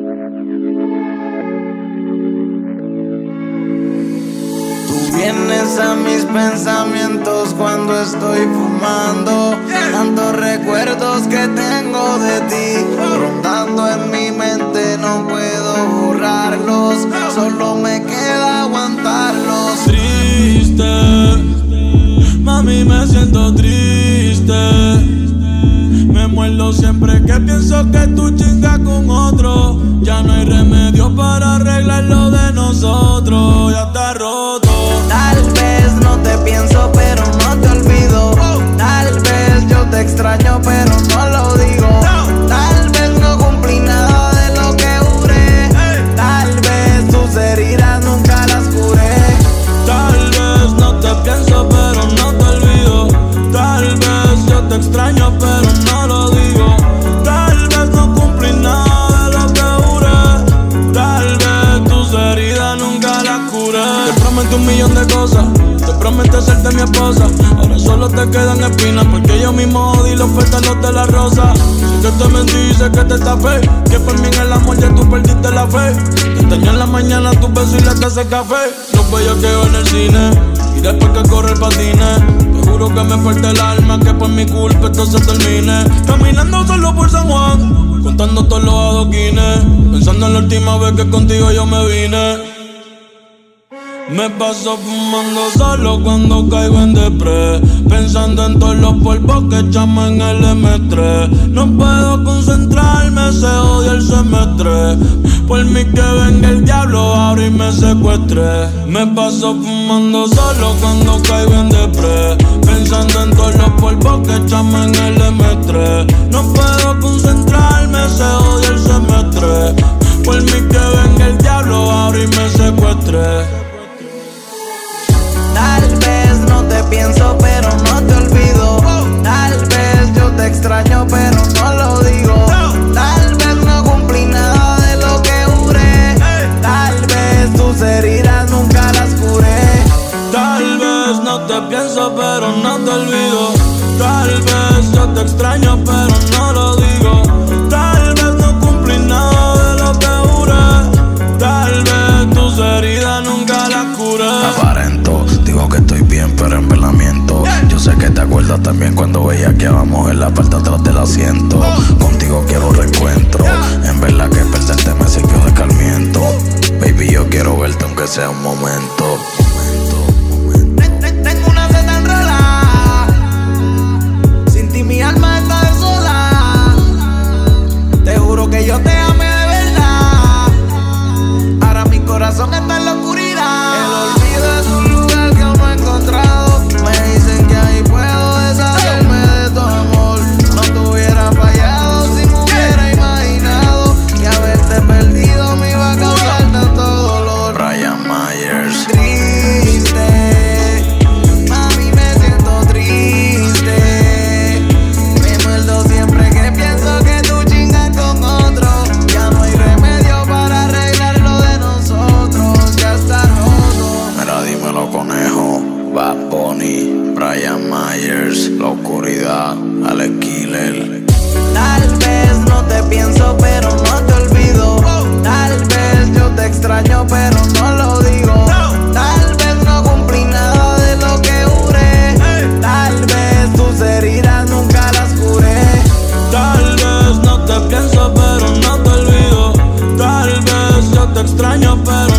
Tú vienes a mis pensamientos cuando estoy fumando. Tantos recuerdos que tengo de ti rondando en mi mente, no puedo borrarlos, solo me queda aguantarlos. Triste, mami, me siento triste. Me muerdo siempre que pienso que tú chingas con otro. Ya no hay remedio para arreglar lo de nosotros. Ya está roto. Tal vez no te pienso, pero no te olvido. Tal vez yo te extraño, pero no lo digo. Tal vez no cumplí nada de lo que juré. Tal vez tus heridas nunca las curé. Tal vez no te pienso, pero no te olvido. Tal vez yo te extraño, pero no lo digo. Tal vez no cumplí nada de lo que juré. Tal vez tus heridas nunca las curé. Te prometí 1.000.000 de cosas. Te prometí hacerte mi esposa. Ahora solo te quedan espinas, porque yo mismo odi los pétalos de la rosa. Sé que te mentí, sé que te estafé, que por mí en el amor ya tú perdiste la fe. Te extraño en la mañana tu beso y la taza de café. Los bellaqueo en el cine y después que corre el patine. Te juro que me parte el alma, que por mi culpa esto se termine. Caminando solo por San Juan, contando todos los adoquines, pensando en la última vez que contigo yo me vine. Me paso fumando solo cuando caigo en depre, pensando en todos los polvos que echamos en el M3. No puedo concentrarme, se odia el semestre. Por mí que venga el diablo ahora y me secuestre. Me paso fumando solo cuando caigo en depre, pensando en todos los polvos que echamos en el M3. No puedo concentrarme, se odia el semestre. Por mí que venga el diablo ahora y me secuestre. Tal vez no te pienso, pero no te olvido. Tal vez yo te extraño, pero no lo digo. Tal vez no cumplí nada de lo que juré. Tal vez tus heridas nunca las curé. Tal vez no te pienso, pero no te olvido. Tal vez yo te extraño, pero no lo digo. Tal vez no cumplí nada de lo que juré. Tal vez tus heridas nunca las curé. Aparento, digo que estoy bien, pero en verdad miento. Yo sé que te acuerdas también cuando veía que íbamos en la parte atrás del asiento. Contigo quiero reencuentro, en verdad que perderte me sirvió de escarmiento. Baby, yo quiero verte aunque sea un momento. Tengo una sed tan rola, sin ti mi alma está sola. Te juro que yo te amé de verdad. Ahora mi corazón está en la oscuridad. El olvido es un lugar que aún no he encontrado. Me dicen que ahí puedo deshacerme de tu amor. No te hubiera fallado si me hubiera imaginado que haberte perdido me iba a causar tanto dolor. Brian Myers. Triste, mami, me siento triste. Me muerdo siempre que pienso que tú chingas con otro. Ya no hay remedio para arreglar lo de nosotros. Ya está roto. Mira, dímelo, conejo. Bad Bunny, Brian Myers, La Oscuridad, Alex Killer. Tal vez no te pienso, pero no te olvido. Tal vez yo te extraño, pero no lo digo. Tal vez no cumplí nada de lo que juré. Tal vez tus heridas nunca las curé. Tal vez no te pienso, pero no te olvido. Tal vez yo te extraño, pero